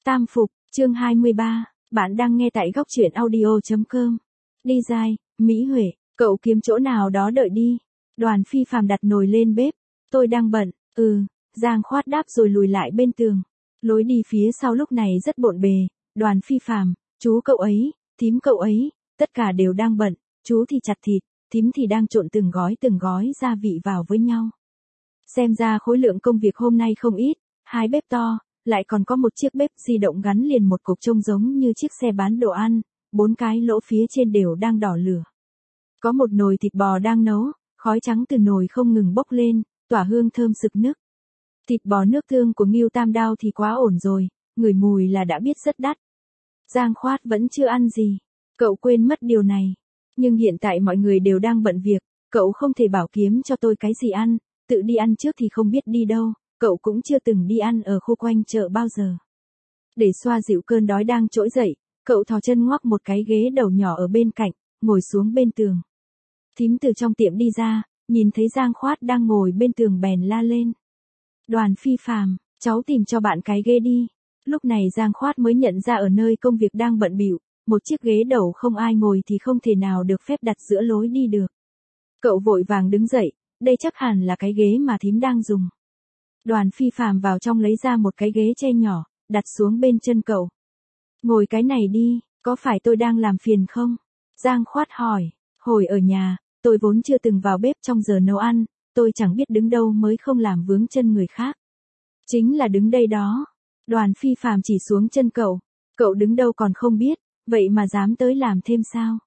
Tam phục, chương 23, bạn đang nghe tại góc truyện audio.com. Đi dai, Mỹ Huệ, cậu kiếm chỗ nào đó đợi đi. Đoàn Phi Phàm đặt nồi lên bếp. Tôi đang bận. Giang Khoát đáp rồi lùi lại bên tường. Lối đi phía sau lúc này rất bộn bề. Đoàn Phi Phàm, chú cậu ấy, thím cậu ấy, tất cả đều đang bận. Chú thì chặt thịt, thím thì đang trộn từng gói gia vị vào với nhau. Xem ra khối lượng công việc hôm nay không ít. 2 bếp to, lại còn có một chiếc bếp di động gắn liền một cục trông giống như chiếc xe bán đồ ăn, 4 cái lỗ phía trên đều đang đỏ lửa. Có một nồi thịt bò đang nấu, khói trắng từ nồi không ngừng bốc lên, tỏa hương thơm sực nức. Thịt bò nước tương của Ngưu Tam Đao thì quá ổn rồi, ngửi mùi là đã biết rất đắt. Giang Khoát vẫn chưa ăn gì, cậu quên mất điều này. Nhưng hiện tại mọi người đều đang bận việc, cậu không thể bảo kiếm cho tôi cái gì ăn, tự đi ăn trước thì không biết đi đâu. Cậu cũng chưa từng đi ăn ở khu quanh chợ bao giờ. Để xoa dịu cơn đói đang trỗi dậy, cậu thò chân ngoắc một cái ghế đầu nhỏ ở bên cạnh, ngồi xuống bên tường. Thím từ trong tiệm đi ra, nhìn thấy Giang Khoát đang ngồi bên tường bèn la lên. Đoàn Phi Phàm, cháu tìm cho bạn cái ghế đi. Lúc này Giang Khoát mới nhận ra ở nơi công việc đang bận bịu, một chiếc ghế đầu không ai ngồi thì không thể nào được phép đặt giữa lối đi được. Cậu vội vàng đứng dậy, đây chắc hẳn là cái ghế mà thím đang dùng. Đoàn Phi Phàm vào trong lấy ra một cái ghế tre nhỏ, đặt xuống bên chân cậu. Ngồi cái này đi, có phải tôi đang làm phiền không? Giang Khoát hỏi, hồi ở nhà, tôi vốn chưa từng vào bếp trong giờ nấu ăn, tôi chẳng biết đứng đâu mới không làm vướng chân người khác. Chính là đứng đây đó. Đoàn Phi Phàm chỉ xuống chân cậu đứng đâu còn không biết, vậy mà dám tới làm thêm sao?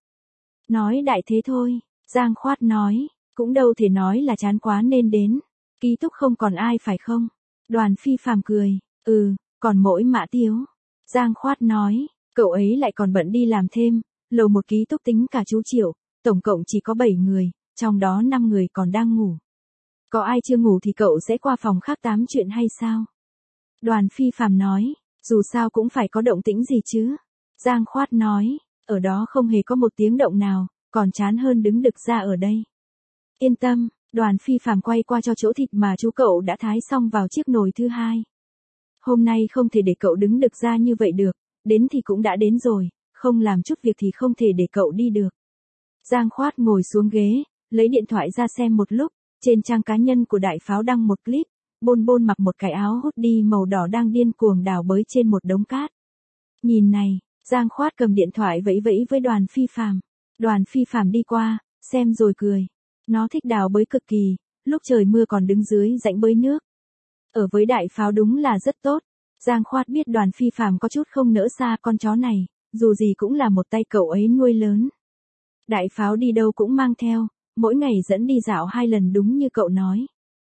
Nói đại thế thôi, Giang Khoát nói, cũng đâu thể nói là chán quá nên đến. Ký túc không còn ai phải không? Đoàn Phi Phàm cười, còn mỗi Mã Tiếu. Giang Khoát nói, cậu ấy lại còn bận đi làm thêm, lầu một ký túc tính cả chú Triệu, tổng cộng chỉ có 7 người, trong đó 5 người còn đang ngủ. Có ai chưa ngủ thì cậu sẽ qua phòng khác tám chuyện hay sao? Đoàn Phi Phàm nói, dù sao cũng phải có động tĩnh gì chứ. Giang Khoát nói, ở đó không hề có một tiếng động nào, còn chán hơn đứng đực ra ở đây. Yên tâm. Đoàn Phi Phàm quay qua cho chỗ thịt mà chú cậu đã thái xong vào chiếc nồi thứ hai. Hôm nay không thể để cậu đứng đực ra như vậy được, đến thì cũng đã đến rồi, không làm chút việc thì không thể để cậu đi được. Giang Khoát ngồi xuống ghế, lấy điện thoại ra xem một lúc, trên trang cá nhân của Đại Pháo đăng một clip, Bôn Bôn mặc một cái áo hoodie màu đỏ đang điên cuồng đào bới trên một đống cát. Nhìn này, Giang Khoát cầm điện thoại vẫy vẫy với Đoàn Phi Phàm. Đoàn Phi Phàm đi qua, xem rồi cười. Nó thích đào bới cực kỳ, lúc trời mưa còn đứng dưới rãnh bới nước. Ở với Đại Pháo đúng là rất tốt. Giang Khoát biết Đoàn Phi Phàm có chút không nỡ xa con chó này, dù gì cũng là một tay cậu ấy nuôi lớn. Đại Pháo đi đâu cũng mang theo, mỗi ngày dẫn đi dạo 2 lần đúng như cậu nói.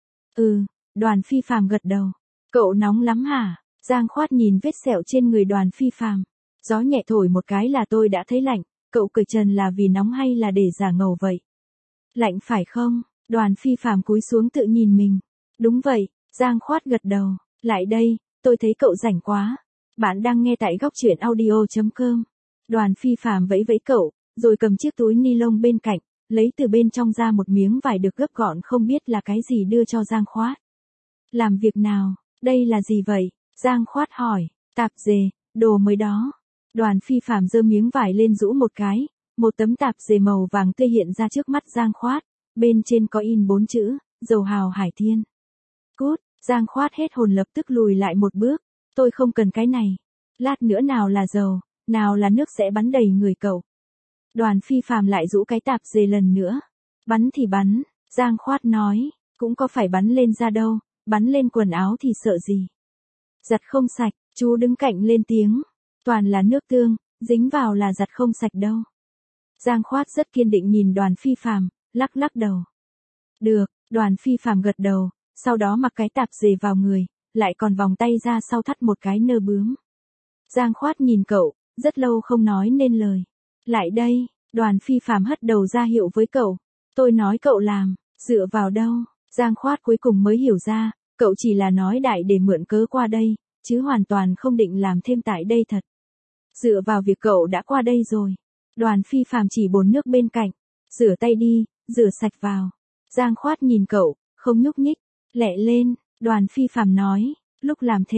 Đoàn Phi Phàm gật đầu. Cậu nóng lắm hả? Giang Khoát nhìn vết sẹo trên người Đoàn Phi Phàm. Gió nhẹ thổi một cái là tôi đã thấy lạnh, cậu cởi trần là vì nóng hay là để giả ngầu vậy? Lạnh phải không? Đoàn Phi Phàm cúi xuống tự nhìn mình. Đúng vậy, Giang Khoát gật đầu. Lại đây, tôi thấy cậu rảnh quá. Bạn đang nghe tại góc truyện audio.com. Đoàn Phi Phàm vẫy vẫy cậu, rồi cầm chiếc túi ni lông bên cạnh, lấy từ bên trong ra một miếng vải được gấp gọn không biết là cái gì đưa cho Giang Khoát. Làm việc nào? Đây là gì vậy? Giang Khoát hỏi. Tạp dề, đồ mới đó. Đoàn Phi Phàm giơ miếng vải lên rũ một cái. Một tấm tạp dề màu vàng tươi hiện ra trước mắt Giang Khoát, bên trên có in 4 chữ, Dầu Hào Hải Thiên. Cút, Giang Khoát hết hồn lập tức lùi lại một bước, tôi không cần cái này. Lát nữa nào là dầu, nào là nước sẽ bắn đầy người cậu. Đoàn Phi Phàm lại rũ cái tạp dề lần nữa. Bắn thì bắn, Giang Khoát nói, cũng có phải bắn lên da đâu, bắn lên quần áo thì sợ gì. Giặt không sạch, chú đứng cạnh lên tiếng, toàn là nước tương, dính vào là giặt không sạch đâu. Giang Khoát rất kiên định nhìn Đoàn Phi Phàm, lắc lắc đầu. Được, Đoàn Phi Phàm gật đầu, sau đó mặc cái tạp dề vào người, lại còn vòng tay ra sau thắt một cái nơ bướm. Giang Khoát nhìn cậu, rất lâu không nói nên lời. Lại đây, Đoàn Phi Phàm hất đầu ra hiệu với cậu. Tôi nói cậu làm, dựa vào đâu? Giang Khoát cuối cùng mới hiểu ra, cậu chỉ là nói đại để mượn cớ qua đây, chứ hoàn toàn không định làm thêm tại đây thật. Dựa vào việc cậu đã qua đây rồi. Đoàn Phi Phàm chỉ bồn nước bên cạnh. Rửa tay đi, rửa sạch vào. Giang Khoát nhìn cậu, không nhúc nhích. Lẹ lên, Đoàn Phi Phàm nói. Lúc làm thêm,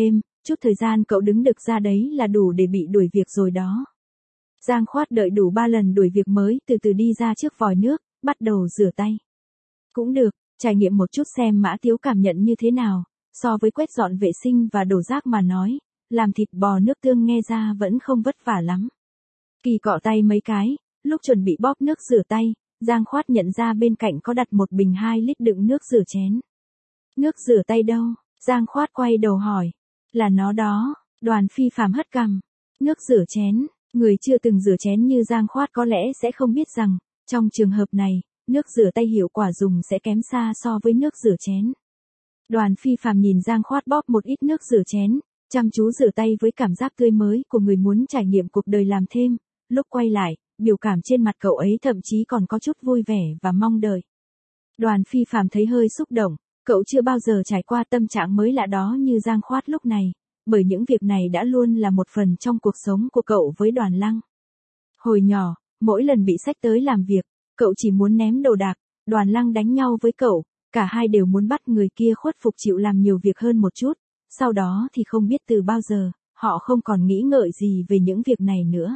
Chút thời gian cậu đứng đực ra đấy là đủ để bị đuổi việc rồi đó. Giang Khoát đợi đủ 3 lần đuổi việc mới từ từ đi ra trước vòi nước, bắt đầu rửa tay. Cũng được, trải nghiệm một chút xem Mã Tiếu cảm nhận như thế nào, so với quét dọn vệ sinh và đổ rác mà nói, làm thịt bò nước tương nghe ra vẫn không vất vả lắm. Kỳ cọ tay mấy cái, lúc chuẩn bị bóp nước rửa tay, Giang Khoát nhận ra bên cạnh có đặt một bình 2 lít đựng nước rửa chén. Nước rửa tay đâu? Giang Khoát quay đầu hỏi. Là nó đó, Đoàn Phi Phàm hất cằm. Nước rửa chén, người chưa từng rửa chén như Giang Khoát có lẽ sẽ không biết rằng, trong trường hợp này, nước rửa tay hiệu quả dùng sẽ kém xa so với nước rửa chén. Đoàn Phi Phàm nhìn Giang Khoát bóp một ít nước rửa chén, chăm chú rửa tay với cảm giác tươi mới của người muốn trải nghiệm cuộc đời làm thêm, lúc quay lại, biểu cảm trên mặt cậu ấy thậm chí còn có chút vui vẻ và mong đợi. Đoàn Phi Phàm thấy hơi xúc động, cậu chưa bao giờ trải qua tâm trạng mới lạ đó như Giang Khoát lúc này, bởi những việc này đã luôn là một phần trong cuộc sống của cậu với Đoàn Lăng. Hồi nhỏ, mỗi lần bị xách tới làm việc, cậu chỉ muốn ném đồ đạc, Đoàn Lăng đánh nhau với cậu, cả hai đều muốn bắt người kia khuất phục chịu làm nhiều việc hơn một chút, sau đó thì không biết từ bao giờ, họ không còn nghĩ ngợi gì về những việc này nữa.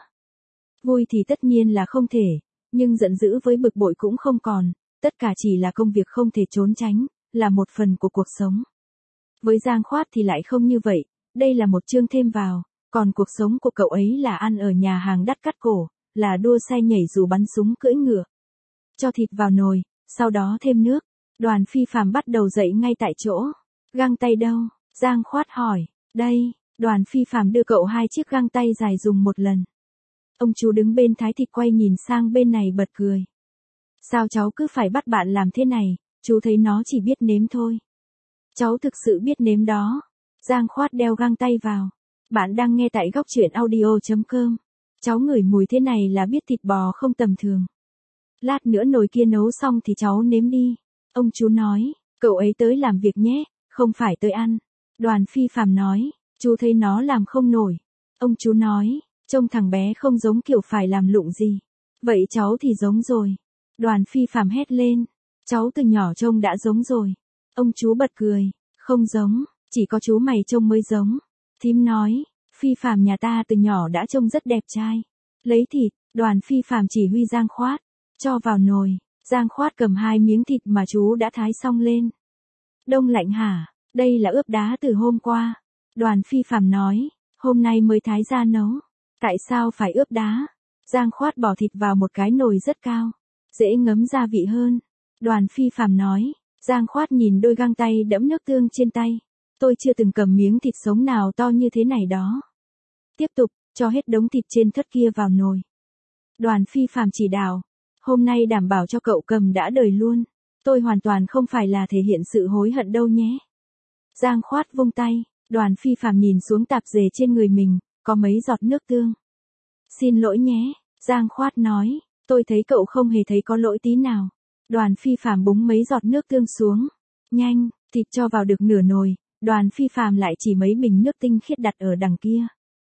Vui thì tất nhiên là không thể, nhưng giận dữ với bực bội cũng không còn, tất cả chỉ là công việc không thể trốn tránh, là một phần của cuộc sống. Với Giang Khoát thì lại không như vậy, đây là một chương thêm vào, còn cuộc sống của cậu ấy là ăn ở nhà hàng đắt cắt cổ, là đua xe nhảy dù bắn súng cưỡi ngựa. Cho thịt vào nồi, sau đó thêm nước, Đoàn Phi Phàm bắt đầu dậy ngay tại chỗ. Găng tay đâu? Giang Khoát hỏi. Đây, Đoàn Phi Phàm đưa cậu 2 chiếc găng tay dài dùng một lần. Ông chú đứng bên thái thịt quay nhìn sang bên này bật cười. Sao cháu cứ phải bắt bạn làm thế này, chú thấy nó chỉ biết nếm thôi. Cháu thực sự biết nếm đó. Giang Khoát đeo găng tay vào. Bạn đang nghe tại góc truyện audio.com. Cháu ngửi mùi thế này là biết thịt bò không tầm thường. Lát nữa nồi kia nấu xong thì cháu nếm đi. Ông chú nói, cậu ấy tới làm việc nhé, không phải tới ăn. Đoàn Phi Phàm nói, chú thấy nó làm không nổi. Ông chú nói, trông thằng bé không giống kiểu phải làm lụng gì. Vậy cháu thì giống rồi. Đoàn Phi Phàm hét lên, cháu từ nhỏ trông đã giống rồi. Ông chú bật cười, không giống, chỉ có chú mày trông mới giống. Thím nói, Phi Phàm nhà ta từ nhỏ đã trông rất đẹp trai. Lấy thịt, Đoàn Phi Phàm chỉ huy Giang Khoát, cho vào nồi. Giang Khoát cầm 2 miếng thịt mà chú đã thái xong lên. Đông lạnh hả? Đây là ướp đá từ hôm qua. Đoàn Phi Phàm nói, hôm nay mới thái ra nấu. Tại sao phải ướp đá? Giang Khoát bỏ thịt vào một cái nồi rất cao, dễ ngấm gia vị hơn. Đoàn Phi Phàm nói, Giang Khoát nhìn đôi găng tay đẫm nước tương trên tay. Tôi chưa từng cầm miếng thịt sống nào to như thế này đó. Tiếp tục, cho hết đống thịt trên thớt kia vào nồi. Đoàn Phi Phàm chỉ đạo, hôm nay đảm bảo cho cậu cầm đã đời luôn. Tôi hoàn toàn không phải là thể hiện sự hối hận đâu nhé. Giang Khoát vung tay, Đoàn Phi Phàm nhìn xuống tạp dề trên người mình, có mấy giọt nước tương. Xin lỗi nhé, Giang Khoát nói, tôi thấy cậu không hề thấy có lỗi tí nào. Đoàn Phi Phàm búng mấy giọt nước tương xuống. Nhanh, thịt cho vào được nửa nồi, Đoàn Phi Phàm lại chỉ mấy bình nước tinh khiết đặt ở đằng kia.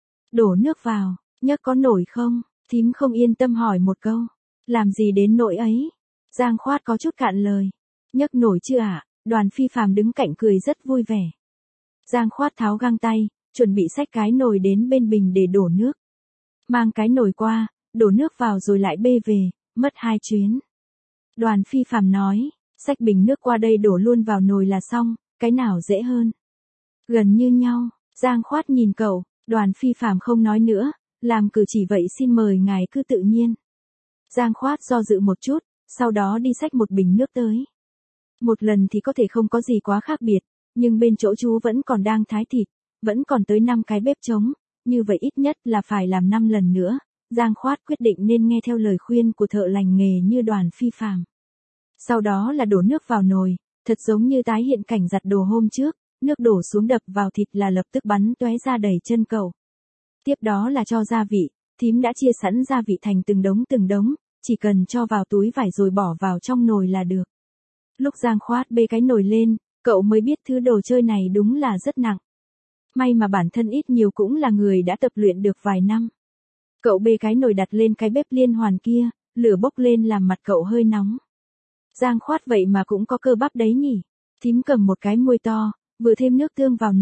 Đổ nước vào, nhấc có nổi không? Thím không yên tâm hỏi một câu. Làm gì đến nỗi ấy? Giang Khoát có chút cạn lời. Nhấc nổi chưa ạ? Đoàn Phi Phàm đứng cạnh cười rất vui vẻ. Giang Khoát tháo găng tay, chuẩn bị xách cái nồi đến bên bình để đổ nước. Mang cái nồi qua, đổ nước vào rồi lại bê về, mất 2 chuyến. Đoàn Phi Phàm nói, xách bình nước qua đây đổ luôn vào nồi là xong, cái nào dễ hơn? Gần như nhau. Giang Khoát nhìn cậu, Đoàn Phi Phàm không nói nữa, làm cử chỉ vậy xin mời ngài cứ tự nhiên. Giang Khoát do dự một chút, sau đó đi xách một bình nước tới. Một lần thì có thể không có gì quá khác biệt, nhưng bên chỗ chú vẫn còn đang thái thịt, vẫn còn tới 5 cái bếp trống, như vậy ít nhất là phải làm 5 lần nữa. Giang Khoát quyết định nên nghe theo lời khuyên của thợ lành nghề như Đoàn Phi Phàm. Sau đó là đổ nước vào nồi, thật giống như tái hiện cảnh giặt đồ hôm trước, nước đổ xuống đập vào thịt là lập tức bắn tóe ra đầy chân cậu. Tiếp đó là cho gia vị, thím đã chia sẵn gia vị thành từng đống, chỉ cần cho vào túi vải rồi bỏ vào trong nồi là được. Lúc Giang Khoát bê cái nồi lên, cậu mới biết thứ đồ chơi này đúng là rất nặng. May mà bản thân ít nhiều cũng là người đã tập luyện được vài năm. Cậu bê cái nồi đặt lên cái bếp liên hoàn kia, lửa bốc lên làm mặt cậu hơi nóng. Giang Khoát vậy mà cũng có cơ bắp đấy nhỉ. Thím cầm một cái muôi to, vừa thêm nước tương vào nồi,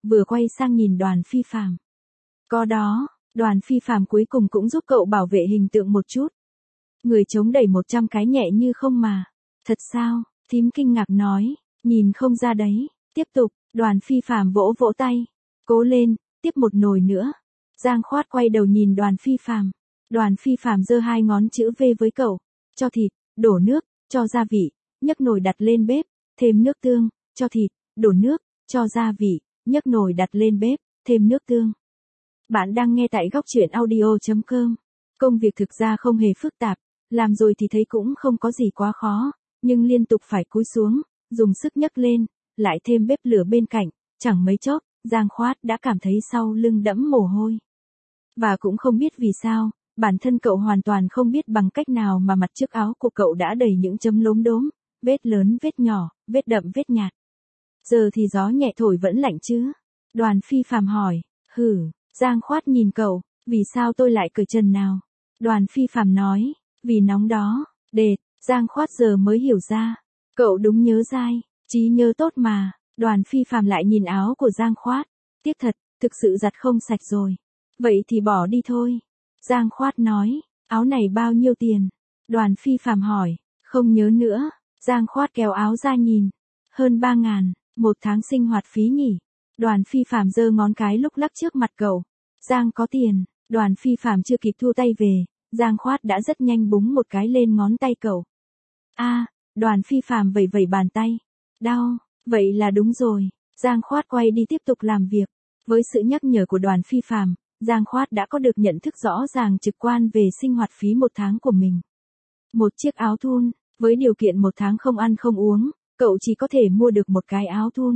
vừa quay sang nhìn Đoàn Phi Phàm. Có đó, Đoàn Phi Phàm cuối cùng cũng giúp cậu bảo vệ hình tượng một chút. Người chống đẩy 100 cái nhẹ như không mà. Thật sao? Thím kinh ngạc nói, nhìn không ra đấy. Tiếp tục, Đoàn Phi Phàm vỗ vỗ tay. Cố lên, tiếp một nồi nữa. Giang Khoát quay đầu nhìn Đoàn Phi Phàm. Đoàn Phi Phàm giơ 2 ngón chữ V với cậu. Cho thịt, đổ nước, cho gia vị, nhấc nồi đặt lên bếp, thêm nước tương, cho thịt, đổ nước, cho gia vị, nhấc nồi đặt lên bếp, thêm nước tương. Bạn đang nghe tại góc truyện audio.com. Công việc thực ra không hề phức tạp, làm rồi thì thấy cũng không có gì quá khó, nhưng liên tục phải cúi xuống, dùng sức nhấc lên, lại thêm bếp lửa bên cạnh, chẳng mấy chốc, Giang Khoát đã cảm thấy sau lưng đẫm mồ hôi. Và cũng không biết vì sao, bản thân cậu hoàn toàn không biết bằng cách nào mà mặt trước áo của cậu đã đầy những chấm lốm đốm, vết lớn vết nhỏ, vết đậm vết nhạt. Giờ thì gió nhẹ thổi vẫn lạnh chứ? Đoàn Phi Phàm hỏi. Hử, Giang Khoát nhìn cậu, vì sao tôi lại cởi trần nào? Đoàn Phi Phàm nói, vì nóng đó. Đệt, Giang Khoát giờ mới hiểu ra. Cậu đúng nhớ dai, trí nhớ tốt mà. Đoàn Phi Phàm lại nhìn áo của Giang Khoát. Tiếc thật, thực sự giặt không sạch rồi. Vậy thì bỏ đi thôi. Giang Khoát nói, áo này bao nhiêu tiền? Đoàn Phi Phàm hỏi, không nhớ nữa. Giang Khoát kéo áo ra nhìn. Hơn 3.000, 1 tháng sinh hoạt phí nhỉ? Đoàn Phi Phàm giơ ngón cái lúc lắc trước mặt cậu. Giang có tiền. Đoàn Phi Phàm chưa kịp thu tay về, Giang Khoát đã rất nhanh búng một cái lên ngón tay cậu. Đoàn Phi Phàm vẩy vẩy bàn tay. Đau, vậy là đúng rồi. Giang Khoát quay đi tiếp tục làm việc. Với sự nhắc nhở của Đoàn Phi Phàm, Giang Khoát đã có được nhận thức rõ ràng trực quan về sinh hoạt phí 1 tháng của mình. Một chiếc áo thun, với điều kiện 1 tháng không ăn không uống, cậu chỉ có thể mua được một cái áo thun.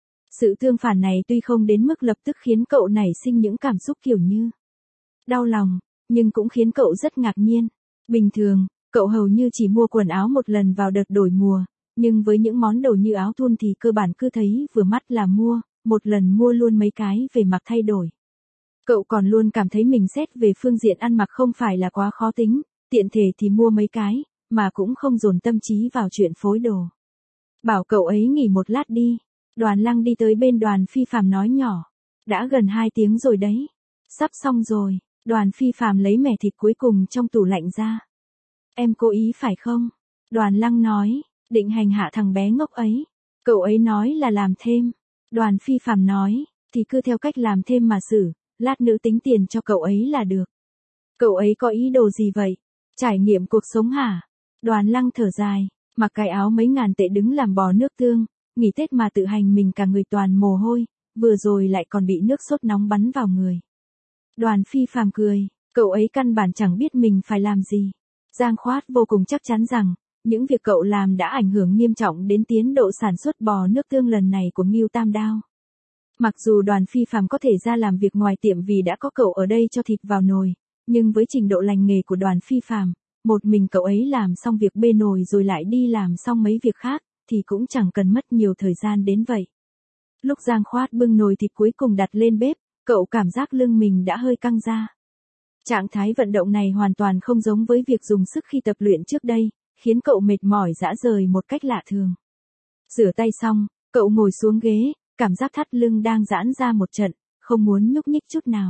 Sự tương phản này tuy không đến mức lập tức khiến cậu nảy sinh những cảm xúc kiểu như đau lòng, nhưng cũng khiến cậu rất ngạc nhiên. Bình thường, cậu hầu như chỉ mua quần áo một lần vào đợt đổi mùa, nhưng với những món đồ như áo thun thì cơ bản cứ thấy vừa mắt là mua, một lần mua luôn mấy cái về mặc thay đổi. Cậu còn luôn cảm thấy mình xét về phương diện ăn mặc không phải là quá khó tính, tiện thể thì mua mấy cái, mà cũng không dồn tâm trí vào chuyện phối đồ. Bảo cậu ấy nghỉ một lát đi. Đoàn Lăng đi tới bên Đoàn Phi Phàm nói nhỏ. Đã gần 2 tiếng rồi đấy. Sắp xong rồi. Đoàn Phi Phàm lấy mẻ thịt cuối cùng trong tủ lạnh ra. Em cố ý phải không? Đoàn Lăng nói, định hành hạ thằng bé ngốc ấy. Cậu ấy nói là làm thêm. Đoàn Phi Phàm nói, thì cứ theo cách làm thêm mà xử, lát nữa tính tiền cho cậu ấy là được. Cậu ấy có ý đồ gì vậy? Trải nghiệm cuộc sống hả? Đoàn Lăng thở dài, mặc cái áo mấy ngàn tệ đứng làm bò nước tương, nghỉ Tết mà tự hành mình cả người toàn mồ hôi, vừa rồi lại còn bị nước sốt nóng bắn vào người. Đoàn Phi Phàm cười, cậu ấy căn bản chẳng biết mình phải làm gì. Giang Khoát vô cùng chắc chắn rằng, những việc cậu làm đã ảnh hưởng nghiêm trọng đến tiến độ sản xuất bò nước tương lần này của Ngưu Tam Đao. Mặc dù Đoàn Phi Phàm có thể ra làm việc ngoài tiệm vì đã có cậu ở đây cho thịt vào nồi, nhưng với trình độ lành nghề của Đoàn Phi Phàm, một mình cậu ấy làm xong việc bê nồi rồi lại đi làm xong mấy việc khác, thì cũng chẳng cần mất nhiều thời gian đến vậy. Lúc Giang Khoát bưng nồi thịt cuối cùng đặt lên bếp, cậu cảm giác lưng mình đã hơi căng ra. Trạng thái vận động này hoàn toàn không giống với việc dùng sức khi tập luyện trước đây, khiến cậu mệt mỏi rã rời một cách lạ thường. Rửa tay xong, cậu ngồi xuống ghế, cảm giác thắt lưng đang giãn ra một trận, không muốn nhúc nhích chút nào.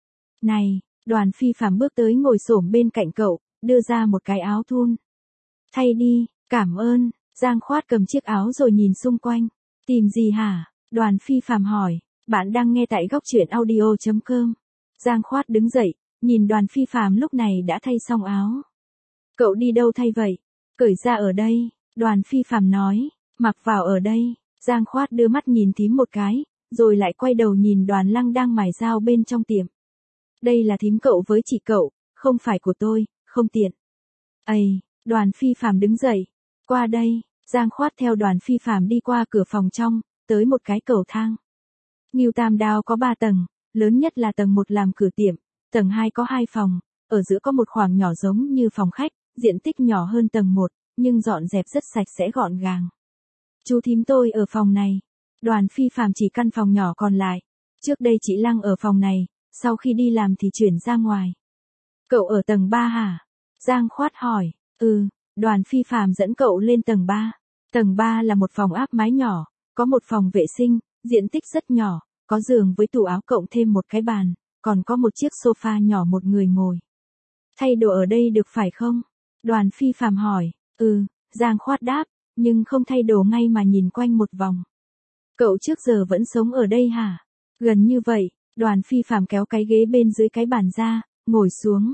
Này, Đoàn Phi Phàm bước tới ngồi xổm bên cạnh cậu, đưa ra một cái áo thun. Thay đi, cảm ơn. Giang Khoát cầm chiếc áo rồi nhìn xung quanh. Tìm gì hả? Đoàn Phi Phàm hỏi. Bạn đang nghe tại góc truyện audio.com. Giang Khoát đứng dậy, nhìn Đoàn Phi Phàm lúc này đã thay xong áo. Cậu đi đâu thay vậy? Cởi ra ở đây. Đoàn Phi Phàm nói. Mặc vào ở đây. Giang Khoát đưa mắt nhìn thím một cái, rồi lại quay đầu nhìn Đoàn Lăng đang mài dao bên trong tiệm. Đây là thím cậu với chị cậu, không phải của tôi, không tiện. Ây, Đoàn Phi Phàm đứng dậy. Qua đây, Giang Khoát theo Đoàn Phi Phàm đi qua cửa phòng trong, tới một cái cầu thang. Ngưu Tam Đao có 3 tầng, lớn nhất là tầng 1 làm cửa tiệm, tầng 2 có 2 phòng, ở giữa có một khoảng nhỏ giống như phòng khách, diện tích nhỏ hơn tầng 1, nhưng dọn dẹp rất sạch sẽ gọn gàng. Chú thím tôi ở phòng này. Đoàn Phi Phàm chỉ căn phòng nhỏ còn lại. Trước đây chị Lăng ở phòng này, sau khi đi làm thì chuyển ra ngoài. Cậu ở tầng 3 hả? Giang Khoát hỏi. Đoàn Phi Phàm dẫn cậu lên tầng 3. Tầng 3 là một phòng áp mái nhỏ, có một phòng vệ sinh, diện tích rất nhỏ, có giường với tủ áo cộng thêm một cái bàn, còn có một chiếc sofa nhỏ một người ngồi. Thay đồ ở đây được phải không? Đoàn Phi Phàm hỏi. Ừ, Giang Khoát đáp, nhưng không thay đồ ngay mà nhìn quanh một vòng. Cậu trước giờ vẫn sống ở đây hả? Gần như vậy, Đoàn Phi Phàm kéo cái ghế bên dưới cái bàn ra, ngồi xuống.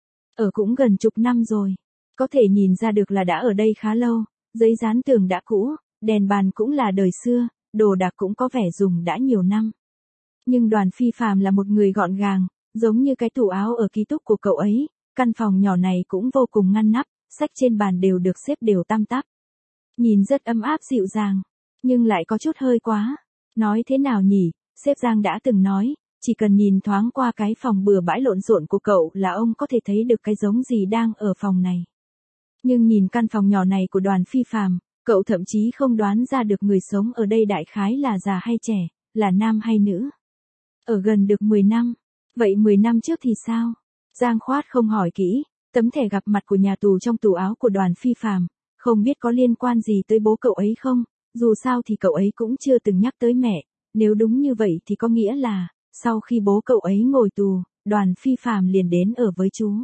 Ở cũng gần chục năm rồi. Có thể nhìn ra được là đã ở đây khá lâu, giấy dán tường đã cũ, đèn bàn cũng là đời xưa, đồ đạc cũng có vẻ dùng đã nhiều năm. Nhưng Đoàn Phi Phàm là một người gọn gàng, giống như cái tủ áo ở ký túc của cậu ấy, căn phòng nhỏ này cũng vô cùng ngăn nắp, sách trên bàn đều được xếp đều tăm tắp. Nhìn rất ấm áp dịu dàng, nhưng lại có chút hơi quá. Nói thế nào nhỉ, sếp Giang đã từng nói, chỉ cần nhìn thoáng qua cái phòng bừa bãi lộn xộn của cậu là ông có thể thấy được cái giống gì đang ở phòng này. Nhưng nhìn căn phòng nhỏ này của Đoàn Phi Phàm, cậu thậm chí không đoán ra được người sống ở đây đại khái là già hay trẻ, là nam hay nữ. Ở gần được 10 năm. Vậy 10 năm trước thì sao? Giang Khoát không hỏi kỹ, tấm thẻ gặp mặt của nhà tù trong tủ áo của Đoàn Phi Phàm, không biết có liên quan gì tới bố cậu ấy không, dù sao thì cậu ấy cũng chưa từng nhắc tới mẹ, nếu đúng như vậy thì có nghĩa là, sau khi bố cậu ấy ngồi tù, Đoàn Phi Phàm liền đến ở với chú.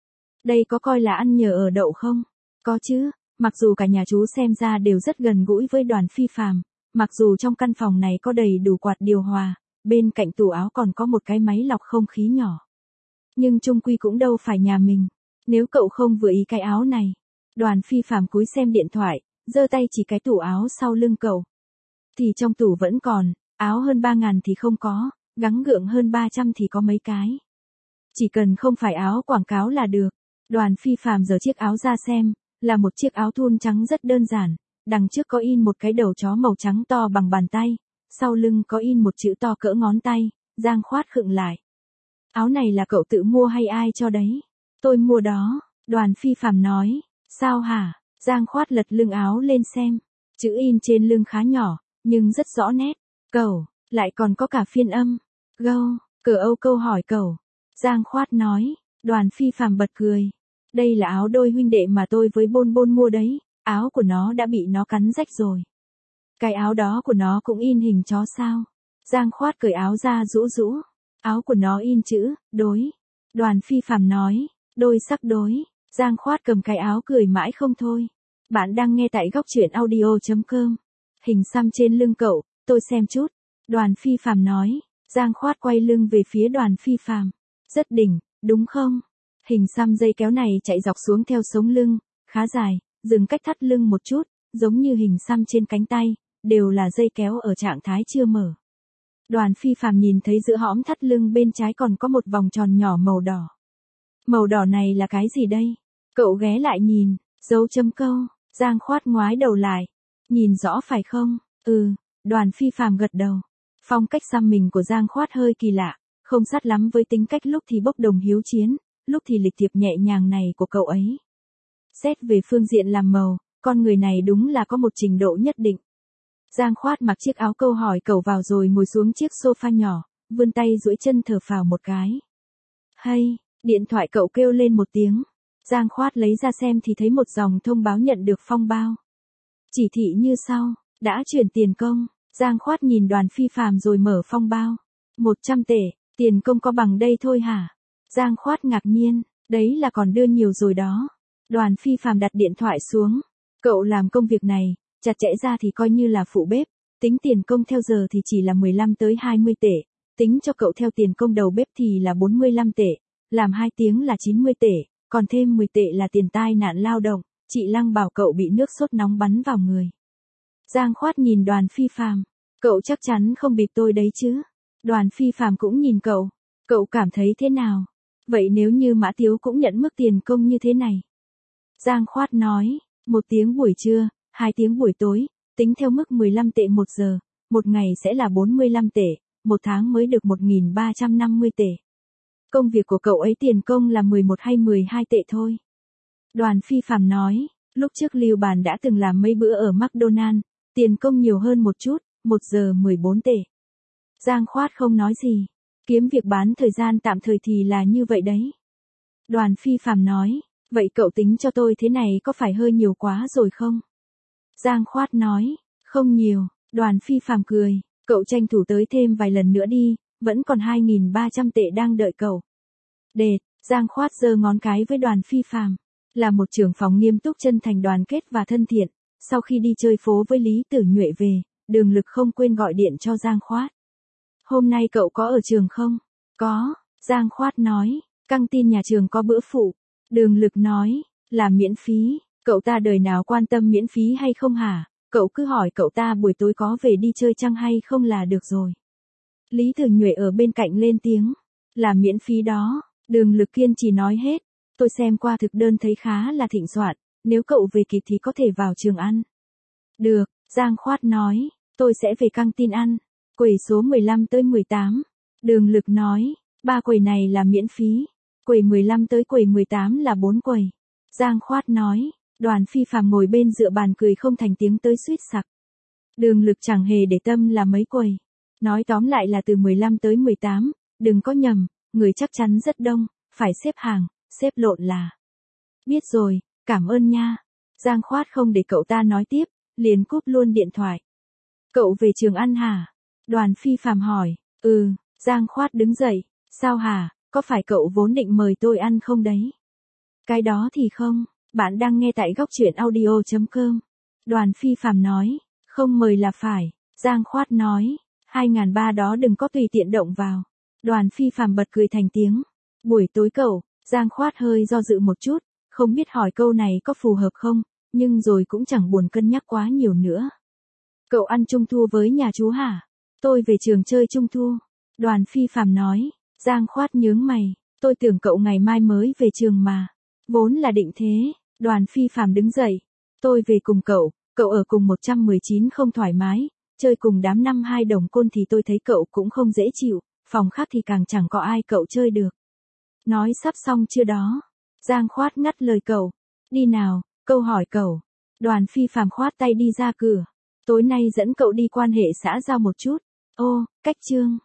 Đây có coi là ăn nhờ ở đậu không? Có chứ, mặc dù cả nhà chú xem ra đều rất gần gũi với Đoàn Phi Phàm, mặc dù trong căn phòng này có đầy đủ quạt điều hòa, bên cạnh tủ áo còn có một cái máy lọc không khí nhỏ. Nhưng chung quy cũng đâu phải nhà mình, nếu cậu không vừa ý cái áo này. Đoàn Phi Phàm cúi xem điện thoại, giơ tay chỉ cái tủ áo sau lưng cậu. Thì trong tủ vẫn còn, áo hơn 3.000 thì không có, gắng gượng hơn 300 thì có mấy cái. Chỉ cần không phải áo quảng cáo là được. Đoàn Phi Phàm giở chiếc áo ra xem, là một chiếc áo thun trắng rất đơn giản, đằng trước có in một cái đầu chó màu trắng to bằng bàn tay, sau lưng có in một chữ to cỡ ngón tay. Giang Khoát khựng lại. Áo này là cậu tự mua hay ai cho đấy? Tôi mua đó, Đoàn Phi Phàm nói. Sao hả? Giang Khoát lật lưng áo lên xem. Chữ in trên lưng khá nhỏ, nhưng rất rõ nét. Cậu, lại còn có cả phiên âm. Gâu, cờ Âu câu hỏi cậu. Giang Khoát nói. Đoàn Phi Phàm bật cười. Đây là áo đôi huynh đệ mà tôi với Bôn Bôn mua đấy, áo của nó đã bị nó cắn rách rồi. Cái áo đó của nó cũng in hình chó sao? Giang Khoát cởi áo ra rũ rũ. Áo của nó in chữ, đối. Đoàn Phi Phàm nói, đôi sắc đối. Giang Khoát cầm cái áo cười mãi không thôi. Bạn đang nghe tại góc truyện audio.com. Hình xăm trên lưng cậu, tôi xem chút. Đoàn Phi Phàm nói. Giang Khoát quay lưng về phía Đoàn Phi Phàm. Rất đỉnh, đúng không? Hình xăm dây kéo này chạy dọc xuống theo sống lưng, khá dài, dừng cách thắt lưng một chút, giống như hình xăm trên cánh tay, đều là dây kéo ở trạng thái chưa mở. Đoàn Phi Phàm nhìn thấy giữa hõm thắt lưng bên trái còn có một vòng tròn nhỏ màu đỏ. Màu đỏ này là cái gì đây? Cậu ghé lại nhìn, dấu chấm câu. Giang Khoát ngoái đầu lại. Nhìn rõ phải không? Ừ, Đoàn Phi Phàm gật đầu. Phong cách xăm mình của Giang Khoát hơi kỳ lạ, không sát lắm với tính cách lúc thì bốc đồng hiếu chiến, lúc thì lịch thiệp nhẹ nhàng này của cậu ấy. Xét về phương diện làm màu, con người này đúng là có một trình độ nhất định. Giang Khoát mặc chiếc áo câu hỏi cậu vào rồi ngồi xuống chiếc sofa nhỏ, vươn tay duỗi chân thở phào một cái. Hay, điện thoại cậu kêu lên một tiếng. Giang Khoát lấy ra xem thì thấy một dòng thông báo nhận được phong bao. Chỉ thị như sau, đã chuyển tiền công. Giang Khoát nhìn Đoàn Phi Phàm rồi mở phong bao. 100 tệ, tiền công có bằng đây thôi hả? Giang Khoát ngạc nhiên, đấy là còn đưa nhiều rồi đó. Đoàn Phi Phàm đặt điện thoại xuống. Cậu làm công việc này, chặt chẽ ra thì coi như là phụ bếp, tính tiền công theo giờ thì chỉ là 15 tới 20 tệ, tính cho cậu theo tiền công đầu bếp thì là 45 tệ, làm 2 tiếng là 90 tệ, còn thêm 10 tệ là tiền tai nạn lao động, chị Lăng bảo cậu bị nước sốt nóng bắn vào người. Giang Khoát nhìn Đoàn Phi Phàm, cậu chắc chắn không bịp tôi đấy chứ? Đoàn Phi Phàm cũng nhìn cậu cảm thấy thế nào? Vậy nếu như Mã Tiếu cũng nhận mức tiền công như thế này? Giang Khoát nói, 1 tiếng buổi trưa, 2 tiếng buổi tối, tính theo mức 15 tệ 1 giờ, một ngày sẽ là 45 tệ, một tháng mới được 1.350 tệ. Công việc của cậu ấy tiền công là 11 hay 12 tệ thôi. Đoàn Phi Phàm nói, lúc trước Lưu Bàn đã từng làm mấy bữa ở McDonald, tiền công nhiều hơn một chút, 1 giờ 14 tệ. Giang Khoát không nói gì, kiếm việc bán thời gian tạm thời thì là như vậy đấy. Đoàn Phi Phàm nói, vậy cậu tính cho tôi thế này có phải hơi nhiều quá rồi không? Giang Khoát nói, không nhiều. Đoàn Phi Phàm cười, Cậu tranh thủ tới thêm vài lần nữa đi, vẫn còn 2.300 tệ đang đợi cậu. Đệt, Giang Khoát giơ ngón cái với Đoàn Phi Phàm, là một trưởng phòng nghiêm túc chân thành đoàn kết và thân thiện. Sau khi đi chơi phố với Lý Tử Nhuệ về, Đường Lực không quên gọi điện cho Giang Khoát. Hôm nay cậu có ở trường không? Có, Giang Khoát nói, căng tin nhà trường có bữa phụ. Đường Lực nói, là miễn phí, cậu ta đời nào quan tâm miễn phí hay không hả? Cậu cứ hỏi cậu ta buổi tối có về đi chơi chăng hay không là được rồi. Lý Tử Nhuệ ở bên cạnh lên tiếng, là miễn phí đó. Đường Lực kiên trì nói hết, tôi xem qua thực đơn thấy khá là thịnh soạn, nếu cậu về kịp thì có thể vào trường ăn. Được, Giang Khoát nói, tôi sẽ về căng tin ăn. Quầy số 15 tới 18. Đường Lực nói, 3 quầy này là miễn phí. Quầy 15 tới quầy 18 là 4 quầy. Giang Khoát nói, Đoàn Phi Phàm ngồi bên dựa bàn cười không thành tiếng tới suýt sặc. Đường Lực chẳng hề để tâm là mấy quầy. Nói tóm lại là từ 15 tới 18, đừng có nhầm, người chắc chắn rất đông, phải xếp hàng, xếp lộn là. Biết rồi, cảm ơn nha. Giang Khoát không để cậu ta nói tiếp, liền cúp luôn điện thoại. Cậu về trường ăn hả? Đoàn Phi Phàm hỏi. Giang Khoát đứng dậy. Sao hả, có phải cậu vốn định mời tôi ăn không đấy? Cái đó thì không, bạn đang nghe tại góc truyện audio.com. Đoàn Phi Phàm nói, không mời là phải. Giang Khoát nói, 2.300 đó đừng có tùy tiện động vào. Đoàn Phi Phàm bật cười thành tiếng. Buổi tối cậu, Giang Khoát hơi do dự một chút, không biết hỏi câu này có phù hợp không, nhưng rồi cũng chẳng buồn cân nhắc quá nhiều nữa. Cậu ăn trung thu với nhà chú hả? Tôi về trường chơi trung thu. Đoàn Phi Phàm nói. Giang Khoát nhướng mày, tôi tưởng cậu ngày mai mới về trường mà. Vốn là định thế. Đoàn Phi Phàm đứng dậy. Tôi về cùng cậu ở cùng 119 không thoải mái, chơi cùng đám năm 2 đồng côn thì tôi thấy cậu cũng không dễ chịu, phòng khác thì càng chẳng có ai cậu chơi được. Nói sắp xong chưa đó? Giang Khoát ngắt lời cậu. Đi nào, câu hỏi cậu. Đoàn Phi Phàm khoát tay đi ra cửa. Tối nay dẫn cậu đi quan hệ xã giao một chút. Ô, cách chương.